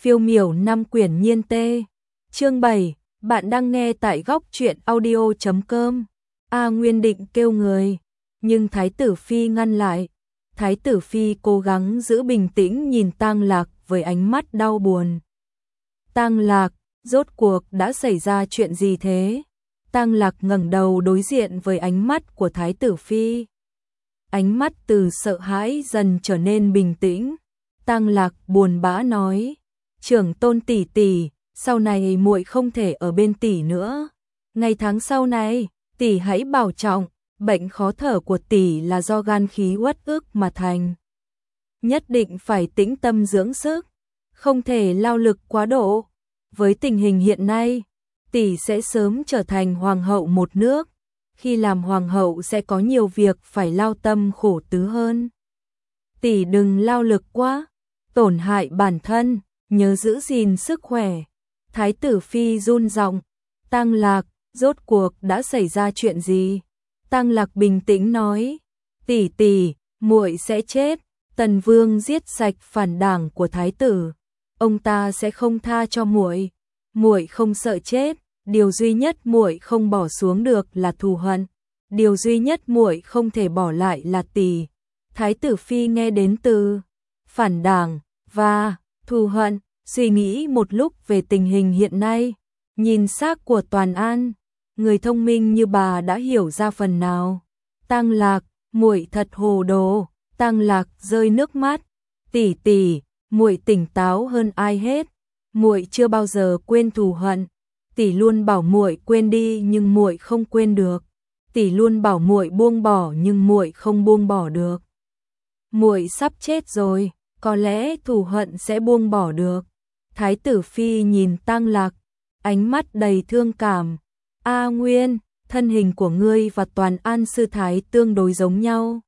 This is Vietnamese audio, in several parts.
Phiêu miểu năm quyển nhiên tê. Chương 7, bạn đang nghe tại góc truyện audio.com. A Nguyên định kêu người, nhưng Thái tử Phi ngăn lại. Thái tử Phi cố gắng giữ bình tĩnh nhìn Tang Lạc với ánh mắt đau buồn. Tang Lạc, rốt cuộc đã xảy ra chuyện gì thế? Tang Lạc ngẩng đầu đối diện với ánh mắt của Thái tử Phi. Ánh mắt từ sợ hãi dần trở nên bình tĩnh. Tang Lạc buồn bã nói: "Trưởng tôn tỷ tỷ, sau này muội không thể ở bên tỷ nữa. Ngày tháng sau này, tỷ hãy bảo trọng, bệnh khó thở của tỷ là do gan khí uất ức mà thành. Nhất định phải tĩnh tâm dưỡng sức, không thể lao lực quá độ. Với tình hình hiện nay, tỷ sẽ sớm trở thành hoàng hậu một nước. Khi làm hoàng hậu sẽ có nhiều việc phải lao tâm khổ tứ hơn. Tỷ đừng lao lực quá, tổn hại bản thân, nhớ giữ gìn sức khỏe." Thái tử Phi run giọng: "Tang Lạc, rốt cuộc đã xảy ra chuyện gì?" Tang Lạc bình tĩnh nói: "Tỷ tỷ, muội sẽ chết. Tần Vương giết sạch phản đảng của thái tử, ông ta sẽ không tha cho muội. Muội không sợ chết, điều duy nhất muội không bỏ xuống được là thù hận, điều duy nhất muội không thể bỏ lại là tỷ." Thái tử Phi nghe đến từ phản đảng và thù hận, suy nghĩ một lúc về tình hình hiện nay, nhìn xác của Toàn An, người thông minh như bà đã hiểu ra phần nào. "Tang Lạc, muội thật hồ đồ." Tang Lạc rơi nước mắt: "Tỷ tỷ, muội tỉnh táo hơn ai hết. Muội chưa bao giờ quên thù hận. Tỷ luôn bảo muội quên đi nhưng muội không quên được. Tỷ luôn bảo muội buông bỏ nhưng muội không buông bỏ được. Muội sắp chết rồi, có lẽ thù hận sẽ buông bỏ được." Thái tử Phi nhìn Tang Lạc, ánh mắt đầy thương cảm. "A Nguyên, thân hình của ngươi và Toàn An sư thái tương đối giống nhau.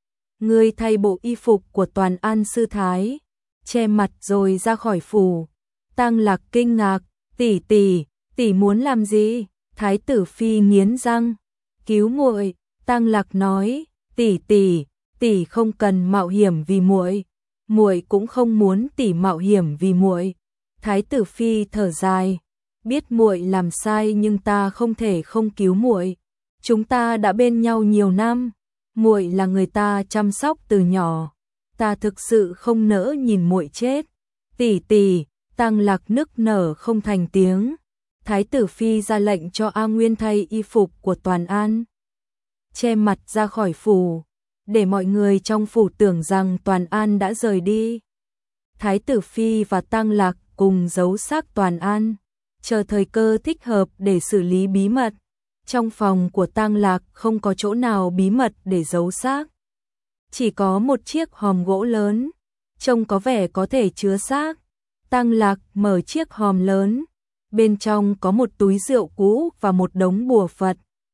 Ngươi thay bộ y phục của Toàn An sư thái, che mặt rồi ra khỏi phủ." Tang Lạc kinh ngạc: "Tỷ tỷ, tỷ muốn làm gì?" Thái tử Phi nghiến răng: "Cứu muội." Tang Lạc nói: "Tỷ tỷ, tỷ không cần mạo hiểm vì muội, muội cũng không muốn tỷ mạo hiểm vì muội." Thái tử Phi thở dài: "Biết muội làm sai nhưng ta không thể không cứu muội. Chúng ta đã bên nhau nhiều năm, muội là người ta chăm sóc từ nhỏ, ta thực sự không nỡ nhìn muội chết." "Tỷ tỷ." Tang Lạc nức nở không thành tiếng. Thái tử Phi ra lệnh cho A Nguyên thay y phục của Toàn An, che mặt ra khỏi phủ, để mọi người trong phủ tưởng rằng Toàn An đã rời đi. Thái tử Phi và Tang Lạc cùng giấu xác Toàn An, chờ thời cơ thích hợp để xử lý bí mật. Trong phòng của Tang Lạc không có chỗ nào bí mật để giấu xác, chỉ có một chiếc hòm gỗ lớn, trông có vẻ có thể chứa xác. Tang Lạc mở chiếc hòm lớn, bên trong có một túi rượu cũ và một đống bùa Phật.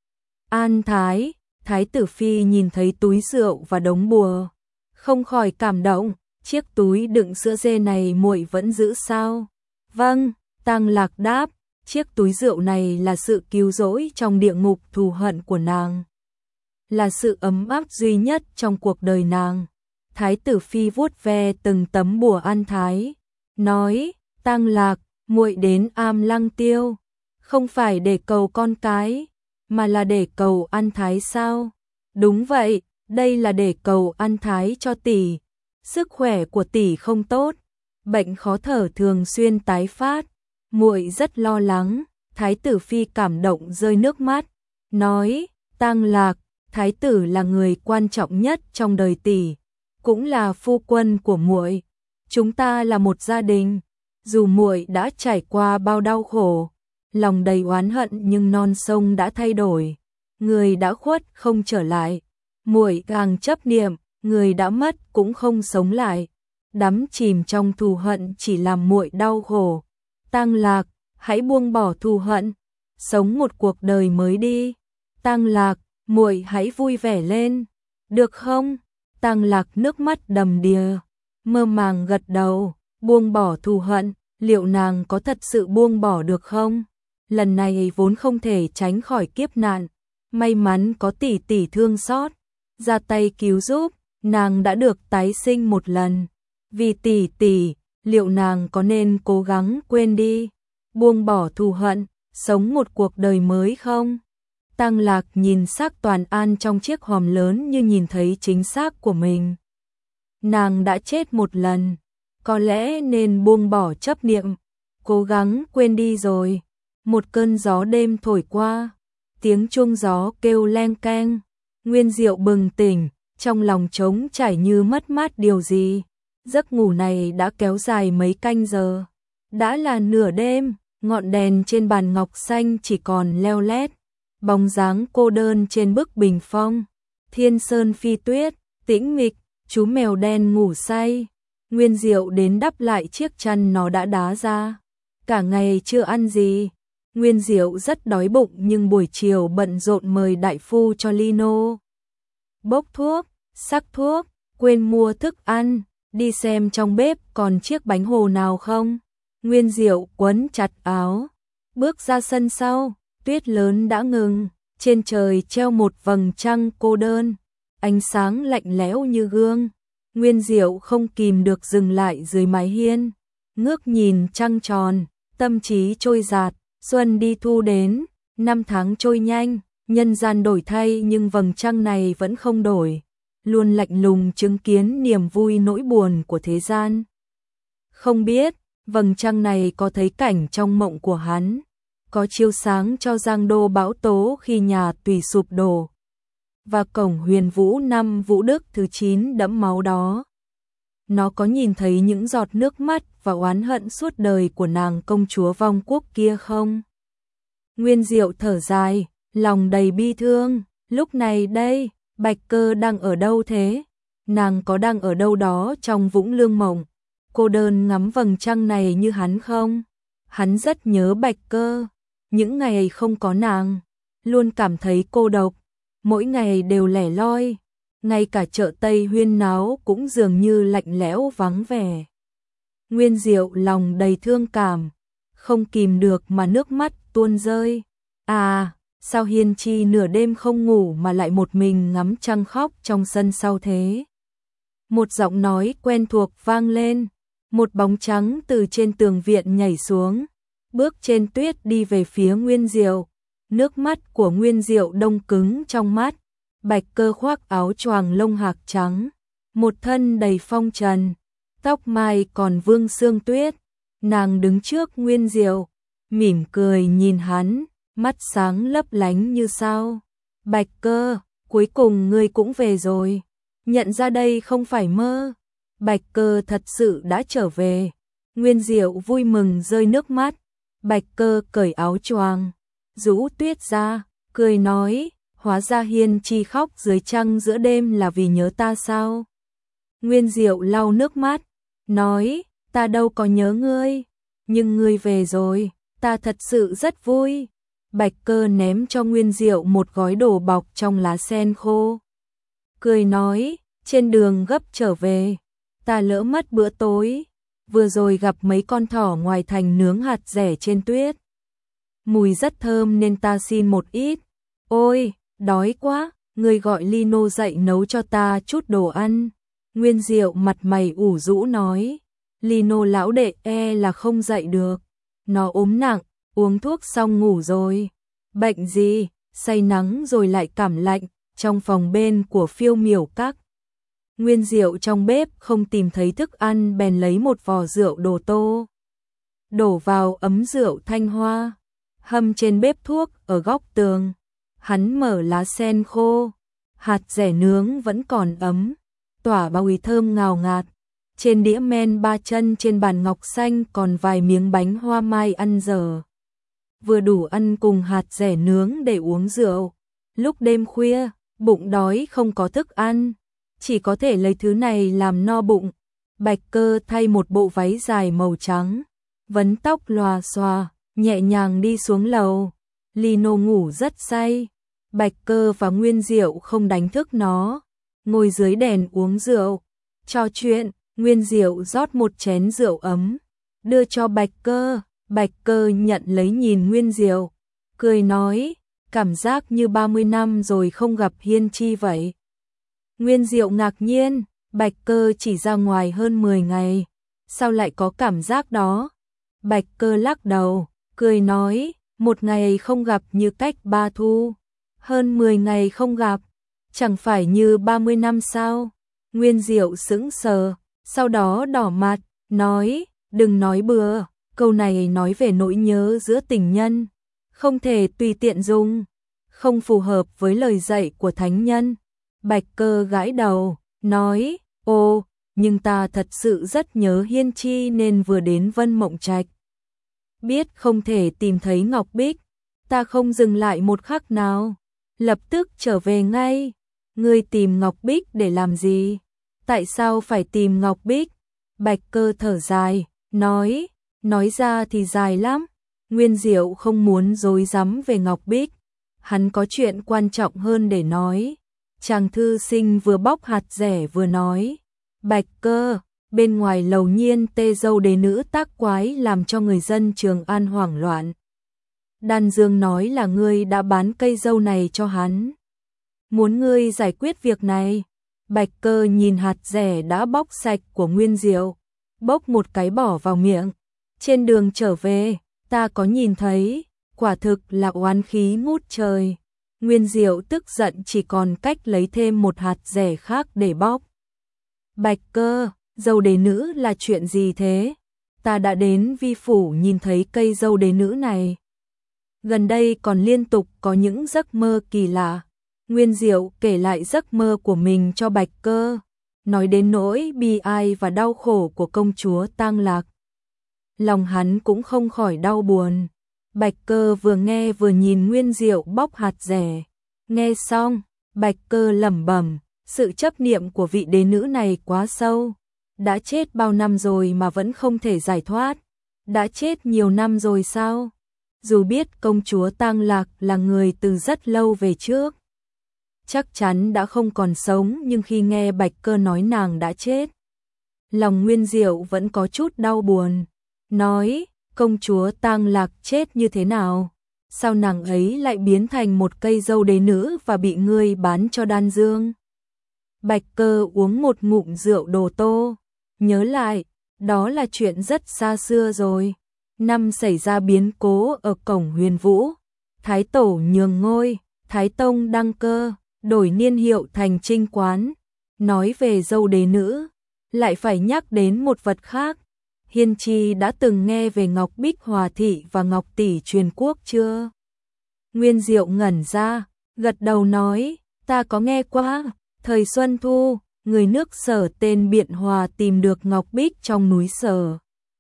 "An Thái." Thái tử Phi nhìn thấy túi rượu và đống bùa, không khỏi cảm động: "Chiếc túi đựng sữa dê này muội vẫn giữ sao?" "Vâng." Tang Lạc đáp: "Chiếc túi rượu này là sự cứu rỗi trong địa ngục thù hận của nàng, là sự ấm áp duy nhất trong cuộc đời nàng." Thái tử Phi vuốt ve từng tấm bùa An Thái, nói: "Tang Lạc, muội đến Am Lăng Tiêu, không phải để cầu con cái, mà là để cầu An Thái sao?" "Đúng vậy, đây là để cầu An Thái cho tỷ. Sức khỏe của tỷ không tốt, bệnh khó thở thường xuyên tái phát, muội rất lo lắng." Thái tử Phi cảm động rơi nước mắt, nói: "Tang Lạc, thái tử là người quan trọng nhất trong đời tỷ, cũng là phu quân của muội. Chúng ta là một gia đình. Dù muội đã trải qua bao đau khổ, lòng đầy oán hận nhưng non sông đã thay đổi, người đã khuất không trở lại. Muội càng chấp niệm, người đã mất cũng không sống lại. Đắm chìm trong thù hận chỉ làm muội đau khổ. Tang Lạc, hãy buông bỏ thù hận, sống một cuộc đời mới đi. Tang Lạc, muội hãy vui vẻ lên, được không?" Tang Lạc nước mắt đầm đìa, mơ màng gật đầu. Buông bỏ thù hận, liệu nàng có thật sự buông bỏ được không? Lần này vốn không thể tránh khỏi kiếp nạn, may mắn có tỷ tỷ thương xót, ra tay cứu giúp, nàng đã được tái sinh một lần. Vì tỷ tỷ, liệu nàng có nên cố gắng quên đi, buông bỏ thù hận, sống một cuộc đời mới không? Tăng Lạc nhìn xác Toàn An trong chiếc hòm lớn như nhìn thấy chính xác của mình. Nàng đã chết một lần, có lẽ nên buông bỏ chấp niệm, cố gắng quên đi rồi. Một cơn gió đêm thổi qua, tiếng chuông gió kêu leng keng, Nguyên Diệu bừng tỉnh, trong lòng trống trải như mất mát điều gì. Giấc ngủ này đã kéo dài mấy canh giờ, đã là nửa đêm, ngọn đèn trên bàn ngọc xanh chỉ còn leo lét, bóng dáng cô đơn trên bức bình phong, thiên sơn phi tuyết, tĩnh mịch, chú mèo đen ngủ say. Nguyên Diệu đến đắp lại chiếc chăn nó đã đá ra, cả ngày chưa ăn gì. Nguyên Diệu rất đói bụng nhưng buổi chiều bận rộn mời đại phu cho Lino bốc thuốc, sắc thuốc, quên mua thức ăn, đi xem trong bếp còn chiếc bánh hồ nào không. Nguyên Diệu quấn chặt áo, bước ra sân sau, tuyết lớn đã ngừng, trên trời treo một vầng trăng cô đơn, ánh sáng lạnh lẽo như gương. Nguyên Diệu không kìm được dừng lại dưới mái hiên, ngước nhìn trăng tròn, tâm trí trôi dạt. Xuân đi thu đến, năm tháng trôi nhanh, nhân gian đổi thay nhưng vầng trăng này vẫn không đổi, luôn lạnh lùng chứng kiến niềm vui nỗi buồn của thế gian. Không biết, vầng trăng này có thấy cảnh trong mộng của hắn, có chiếu sáng cho Giang Đô bão tố khi nhà Tùy sụp đổ, và cổng Huyền Vũ năm Vũ Đức thứ 9 đẫm máu đó. Nó có nhìn thấy những giọt nước mắt và oán hận suốt đời của nàng công chúa vong quốc kia không? Nguyên Diệu thở dài, lòng đầy bi thương. Lúc này đây, Bạch Cơ đang ở đâu thế? Nàng có đang ở đâu đó trong Vũng Lương Mộng, cô đơn ngắm vầng trăng này như hắn không? Hắn rất nhớ Bạch Cơ. Những ngày không có nàng, luôn cảm thấy cô độc, mỗi ngày đều lẻ loi. Ngay cả chợ Tây huyên náo cũng dường như lạnh lẽo vắng vẻ. Nguyên Diệu lòng đầy thương cảm, không kìm được mà nước mắt tuôn rơi. À, sao Hiên Chi nửa đêm không ngủ mà lại một mình ngắm trăng khóc trong sân sau thế? Một giọng nói quen thuộc vang lên, một bóng trắng từ trên tường viện nhảy xuống, bước trên tuyết đi về phía Nguyên Diệu. Nước mắt của Nguyên Diệu đông cứng trong mắt. Bạch Cơ khoác áo choàng lông hạc trắng, một thân đầy phong trần, tóc mai còn vương sương tuyết. Nàng đứng trước Nguyên Diệu, mỉm cười nhìn hắn, mắt sáng lấp lánh như sao. Bạch Cơ, cuối cùng ngươi cũng về rồi. Nhận ra đây không phải mơ. Bạch Cơ thật sự đã trở về. Nguyên Diệu vui mừng rơi nước mắt. Bạch Cơ cởi áo choàng, rũ tuyết ra, cười nói, hóa ra Hiên Chi khóc dưới trăng giữa đêm là vì nhớ ta sao? Nguyên Diệu lau nước mắt, nói, ta đâu có nhớ ngươi, nhưng ngươi về rồi, ta thật sự rất vui. Bạch Cơ ném cho Nguyên Diệu một gói đồ bọc trong lá sen khô, cười nói, trên đường gấp trở về, ta lỡ mất bữa tối, vừa rồi gặp mấy con thỏ ngoài thành nướng hạt dẻ trên tuyết. Mùi rất thơm nên ta xin một ít. Ôi, đói quá, người gọi Lino dậy nấu cho ta chút đồ ăn. Nguyên Diệu mặt mày ủ rũ nói, Lino lão đệ là không dậy được, nó ốm nặng, uống thuốc xong ngủ rồi. Bệnh gì? Say nắng rồi lại cảm lạnh. Trong phòng bên của Phiêu Miểu Các, Nguyên Diệu trong bếp không tìm thấy thức ăn bèn lấy một vò rượu đồ tô, đổ vào ấm rượu thanh hoa, hâm trên bếp thuốc ở góc tường. Hắn mở lá sen khô, hạt dẻ nướng vẫn còn ấm, tỏa mùi thơm ngào ngạt. Trên đĩa men ba chân trên bàn ngọc xanh còn vài miếng bánh hoa mai ăn dở, vừa đủ ăn cùng hạt dẻ nướng để uống rượu. Lúc đêm khuya, bụng đói không có thức ăn, chỉ có thể lấy thứ này làm no bụng. Bạch Cơ thay một bộ váy dài màu trắng, vấn tóc lòa xòa, nhẹ nhàng đi xuống lầu. Lino ngủ rất say, Bạch Cơ và Nguyên Diệu không đánh thức nó, ngồi dưới đèn uống rượu, trò chuyện. Nguyên Diệu rót một chén rượu ấm, đưa cho Bạch Cơ. Bạch Cơ nhận lấy nhìn Nguyên Diệu, cười nói, cảm giác như 30 năm rồi không gặp Hiên Chi vậy. Nguyên Diệu ngạc nhiên, Bạch Cơ chỉ ra ngoài hơn 10 ngày, sao lại có cảm giác đó? Bạch Cơ lắc đầu, cười nói, một ngày không gặp như cách 3 thu, hơn 10 ngày không gặp, chẳng phải như 30 năm sao? Nguyên Diệu sững sờ, sau đó đỏ mặt, nói, đừng nói bừa, câu này nói về nỗi nhớ giữa tình nhân, không thể tùy tiện dùng, không phù hợp với lời dạy của thánh nhân. Bạch Cơ gãi đầu, nói, ô, nhưng ta thật sự rất nhớ Hiên Chi nên vừa đến Vân Mộng Trạch. Biết không thể tìm thấy Ngọc Bích, ta không dừng lại một khắc nào, lập tức trở về ngay. Ngươi tìm Ngọc Bích để làm gì? Tại sao phải tìm Ngọc Bích? Bạch Cơ thở dài, nói ra thì dài lắm. Nguyên Diệu không muốn dối rắm về Ngọc Bích, hắn có chuyện quan trọng hơn để nói. Chàng thư sinh vừa bóc hạt dẻ vừa nói, Bạch Cơ, bên ngoài lầu Nhiên Tê dâu đế nữ tác quái làm cho người dân Trường An hoảng loạn. Đan Dương nói là ngươi đã bán cây dâu này cho hắn, muốn ngươi giải quyết việc này. Bạch Cơ nhìn hạt dẻ đã bóc sạch của Nguyên Diệu, bốc một cái bỏ vào miệng. Trên đường trở về, ta có nhìn thấy, quả thực là oán khí ngút trời. Nguyên Diệu tức giận chỉ còn cách lấy thêm một hạt dẻ khác để bóc. Bạch Cơ, dâu đế nữ là chuyện gì thế? Ta đã đến vi phủ nhìn thấy cây dâu đế nữ này. Gần đây còn liên tục có những giấc mơ kỳ lạ. Nguyên Diệu kể lại giấc mơ của mình cho Bạch Cơ, nói đến nỗi bi ai và đau khổ của công chúa Tang Lạc. Lòng hắn cũng không khỏi đau buồn. Bạch Cơ vừa nghe vừa nhìn Nguyên Diệu bóc hạt dẻ. Nghe xong, Bạch Cơ lẩm bẩm, sự chấp niệm của vị đế nữ này quá sâu. Đã chết bao năm rồi mà vẫn không thể giải thoát. Đã chết nhiều năm rồi sao? Dù biết công chúa Tang Lạc là người từ rất lâu về trước, chắc chắn đã không còn sống, nhưng khi nghe Bạch Cơ nói nàng đã chết, lòng Nguyên Diệu vẫn có chút đau buồn. Nói, công chúa Tang Lạc chết như thế nào? Sao nàng ấy lại biến thành một cây dâu đế nữ và bị ngươi bán cho Đan Dương? Bạch Cơ uống một ngụm rượu đồ tô, nhớ lại, đó là chuyện rất xa xưa rồi. Năm xảy ra biến cố ở cổng Huyền Vũ, Thái Tổ nhường ngôi, Thái Tông đăng cơ, đổi niên hiệu thành Trinh Quán. Nói về dâu đế nữ, lại phải nhắc đến một vật khác. Hiên Chi đã từng nghe về Ngọc Bích Hòa Thị và Ngọc Tỷ Truyền Quốc chưa? Nguyên Diệu ngẩn ra, gật đầu nói, ta có nghe qua. Thời Xuân Thu, người nước Sở tên Biện Hòa tìm được Ngọc Bích trong núi Sở.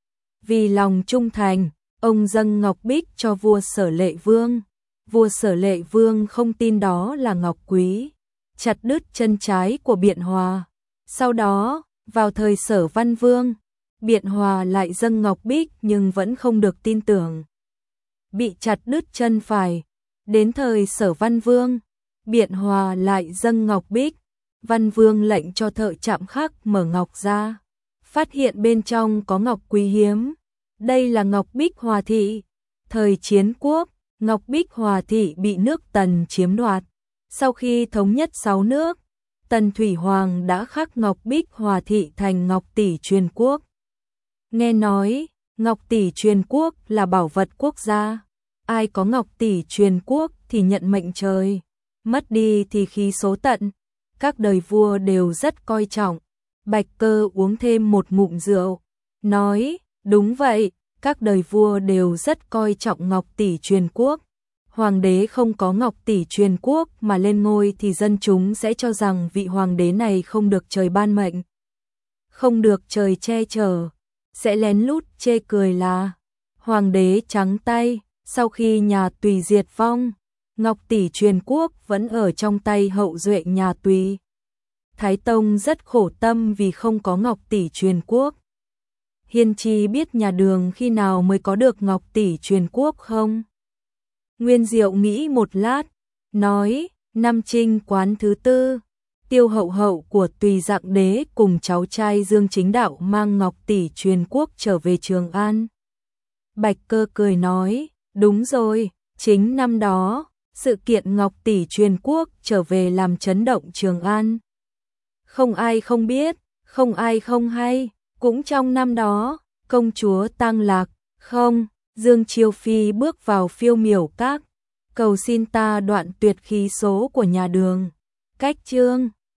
Vì lòng trung thành, ông dâng Ngọc Bích cho vua Sở Lệ Vương. Vua Sở Lệ Vương không tin đó là ngọc quý, chặt đứt chân trái của Biện Hòa. Sau đó, vào thời Sở Văn Vương, Biện Hòa lại dâng Ngọc Bích nhưng vẫn không được tin tưởng, bị chặt đứt chân phải. Đến thời Sở Văn Vương, Biện Hòa lại dâng Ngọc Bích. Văn Vương lệnh cho thợ chạm khắc mở ngọc ra, phát hiện bên trong có ngọc quý hiếm. Đây là Ngọc Bích Hòa Thị. Thời Chiến Quốc, Ngọc Bích Hòa Thị bị nước Tần chiếm đoạt. Sau khi thống nhất 6 nước, Tần Thủy Hoàng đã khắc Ngọc Bích Hòa Thị thành Ngọc Tỷ Truyền Quốc. Nghe nói, Ngọc Tỷ Truyền Quốc là bảo vật quốc gia. Ai có Ngọc Tỷ Truyền Quốc thì nhận mệnh trời, mất đi thì khí số tận. Các đời vua đều rất coi trọng. Bạch Cơ uống thêm một ngụm rượu, nói, đúng vậy, các đời vua đều rất coi trọng Ngọc Tỷ Truyền Quốc. Hoàng đế không có Ngọc Tỷ Truyền Quốc mà lên ngôi thì dân chúng sẽ cho rằng vị hoàng đế này không được trời ban mệnh, không được trời che chở, sẽ lén lút chê cười là hoàng đế trắng tay. Sau khi nhà Tùy diệt vong, Ngọc Tỷ Truyền Quốc vẫn ở trong tay hậu duệ nhà Tùy. Thái Tông rất khổ tâm vì không có Ngọc Tỷ Truyền Quốc. Hiên Chi biết nhà Đường khi nào mới có được Ngọc Tỷ Truyền Quốc không? Nguyên Diệu nghĩ một lát, nói, năm Trinh Quán thứ 4, Tiêu Hậu hậu của Tùy Dạng Đế cùng cháu trai Dương Chính Đạo mang Ngọc Tỷ Truyền Quốc trở về Trường An. Bạch Cơ cười nói, đúng rồi, chính năm đó, sự kiện Ngọc Tỷ Truyền Quốc trở về làm chấn động Trường An. Không ai không biết, không ai không hay, Cũng trong năm đó, công chúa Tăng Lạc, không, Dương Chiêu Phi bước vào Phiêu Miểu Các, cầu xin ta đoạn tuyệt khí số của nhà Đường. Cách chương